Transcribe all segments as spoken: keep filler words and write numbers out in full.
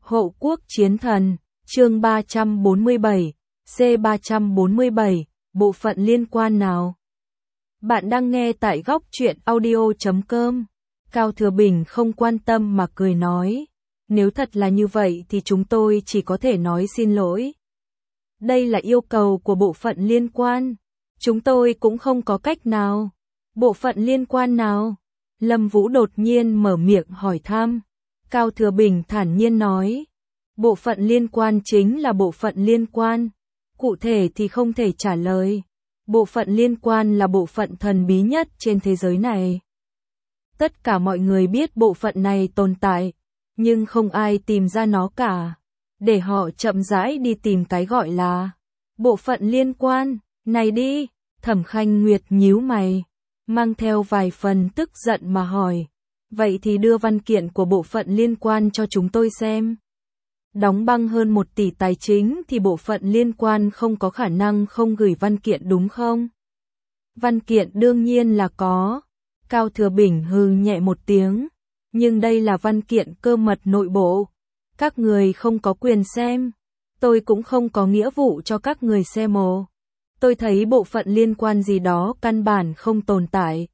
Hộ quốc chiến thần, chương ba trăm bốn mươi bảy, C ba trăm bốn mươi bảy, bộ phận liên quan nào? Bạn đang nghe tại góc truyện audio chấm com. Cao Thừa Bình không quan tâm mà cười nói. Nếu thật là như vậy thì chúng tôi chỉ có thể nói xin lỗi. Đây là yêu cầu của bộ phận liên quan. Chúng tôi cũng không có cách nào. Bộ phận liên quan nào? Lâm Vũ đột nhiên mở miệng hỏi thăm. Cao Thừa Bình thản nhiên nói. Bộ phận liên quan chính là bộ phận liên quan. Cụ thể thì không thể trả lời. Bộ phận liên quan là bộ phận thần bí nhất trên thế giới này. Tất cả mọi người biết bộ phận này tồn tại, nhưng không ai tìm ra nó cả. Để họ chậm rãi đi tìm cái gọi là bộ phận liên quan. Này đi, Thẩm Khanh Nguyệt nhíu mày, mang theo vài phần tức giận mà hỏi. Vậy thì đưa văn kiện của bộ phận liên quan cho chúng tôi xem. Đóng băng hơn một tỷ tài chính thì bộ phận liên quan không có khả năng không gửi văn kiện đúng không? Văn kiện đương nhiên là có. Cao Thừa Bình hừ nhẹ một tiếng. Nhưng đây là văn kiện cơ mật nội bộ. Các người không có quyền xem. Tôi cũng không có nghĩa vụ cho các người xem ồ. Tôi thấy bộ phận liên quan gì đó căn bản không tồn tại.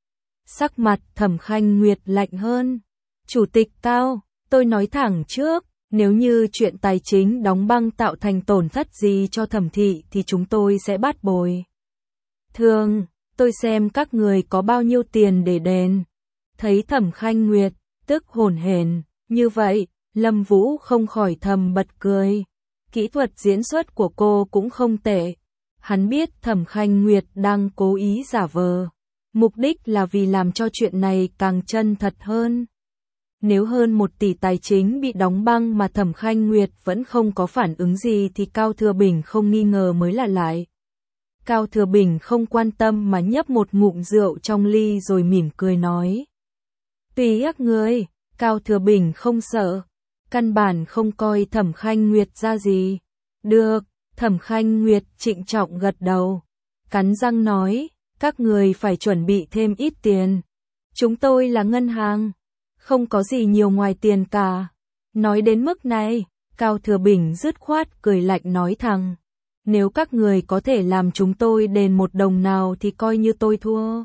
Sắc mặt Thẩm Khanh Nguyệt lạnh hơn. Chủ tịch Cao, tôi nói thẳng trước, nếu như chuyện tài chính đóng băng tạo thành tổn thất gì cho Thẩm thị thì chúng tôi sẽ bắt bồi thường. Tôi xem các người có bao nhiêu tiền để đền. Thấy Thẩm Khanh Nguyệt tức hổn hển như vậy, Lâm Vũ không khỏi thầm bật cười. Kỹ thuật diễn xuất của cô cũng không tệ. Hắn biết Thẩm Khanh Nguyệt đang cố ý giả vờ. Mục đích là vì làm cho chuyện này càng chân thật hơn. Nếu hơn một tỷ tài chính bị đóng băng mà Thẩm Khanh Nguyệt vẫn không có phản ứng gì thì Cao Thừa Bình không nghi ngờ mới là lại. Cao Thừa Bình không quan tâm mà nhấp một ngụm rượu trong ly rồi mỉm cười nói. Tùy các ngươi, Cao Thừa Bình không sợ. Căn bản không coi Thẩm Khanh Nguyệt ra gì. Được, Thẩm Khanh Nguyệt trịnh trọng gật đầu. Cắn răng nói, các người phải chuẩn bị thêm ít tiền. Chúng tôi là ngân hàng. Không có gì nhiều ngoài tiền cả. Nói đến mức này, Cao Thừa Bình dứt khoát cười lạnh nói thẳng. Nếu các người có thể làm chúng tôi đền một đồng nào thì coi như tôi thua.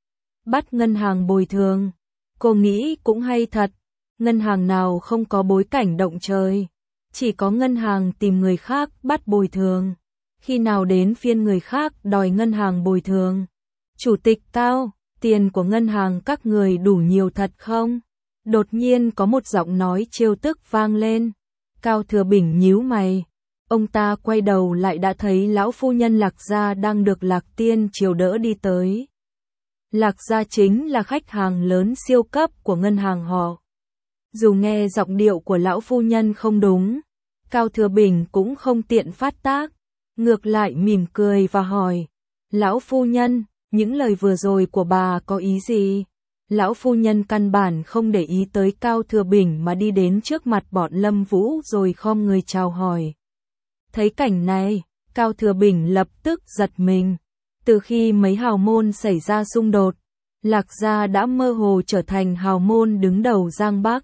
Bắt ngân hàng bồi thường. Cô nghĩ cũng hay thật. Ngân hàng nào không có bối cảnh động trời. Chỉ có ngân hàng tìm người khác bắt bồi thường. Khi nào đến phiên người khác đòi ngân hàng bồi thường. Chủ tịch Cao, tiền của ngân hàng các người đủ nhiều thật không? Đột nhiên có một giọng nói trêu tức vang lên. Cao Thừa Bình nhíu mày. Ông ta quay đầu lại đã thấy lão phu nhân Lạc Gia đang được Lạc Tiên chiều đỡ đi tới. Lạc Gia chính là khách hàng lớn siêu cấp của ngân hàng họ. Dù nghe giọng điệu của lão phu nhân không đúng, Cao Thừa Bình cũng không tiện phát tác. Ngược lại mỉm cười và hỏi. Lão phu nhân, những lời vừa rồi của bà có ý gì? Lão phu nhân căn bản không để ý tới Cao Thừa Bình mà đi đến trước mặt bọn Lâm Vũ rồi khom người chào hỏi. Thấy cảnh này, Cao Thừa Bình lập tức giật mình. Từ khi mấy hào môn xảy ra xung đột, Lạc Gia đã mơ hồ trở thành hào môn đứng đầu Giang Bắc.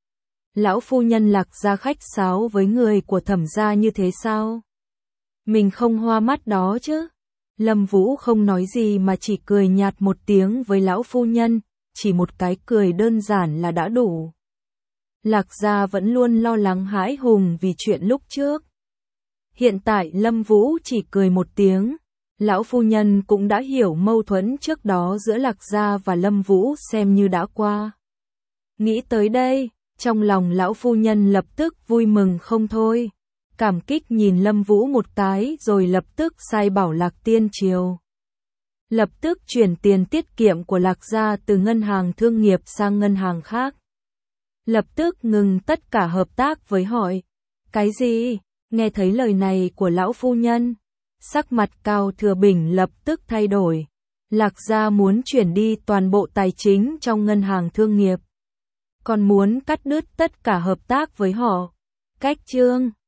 Lão phu nhân Lạc Gia khách sáo với người của Thẩm gia như thế sao? Mình không hoa mắt đó chứ? Lâm Vũ không nói gì mà chỉ cười nhạt một tiếng với lão phu nhân, chỉ một cái cười đơn giản là đã đủ. Lạc Gia vẫn luôn lo lắng hãi hùng vì chuyện lúc trước. Hiện tại Lâm Vũ chỉ cười một tiếng, lão phu nhân cũng đã hiểu mâu thuẫn trước đó giữa Lạc Gia và Lâm Vũ xem như đã qua. Nghĩ tới đây, trong lòng lão phu nhân lập tức vui mừng không thôi. Cảm kích nhìn Lâm Vũ một cái rồi lập tức sai bảo Lạc Tiên Triều. Lập tức chuyển tiền tiết kiệm của Lạc Gia từ ngân hàng thương nghiệp sang ngân hàng khác. Lập tức ngừng tất cả hợp tác với hỏi. Cái gì? Nghe thấy lời này của lão phu nhân, sắc mặt Cao Thừa Bình lập tức thay đổi. Lạc Gia muốn chuyển đi toàn bộ tài chính trong ngân hàng thương nghiệp. Còn muốn cắt đứt tất cả hợp tác với họ. Cách chương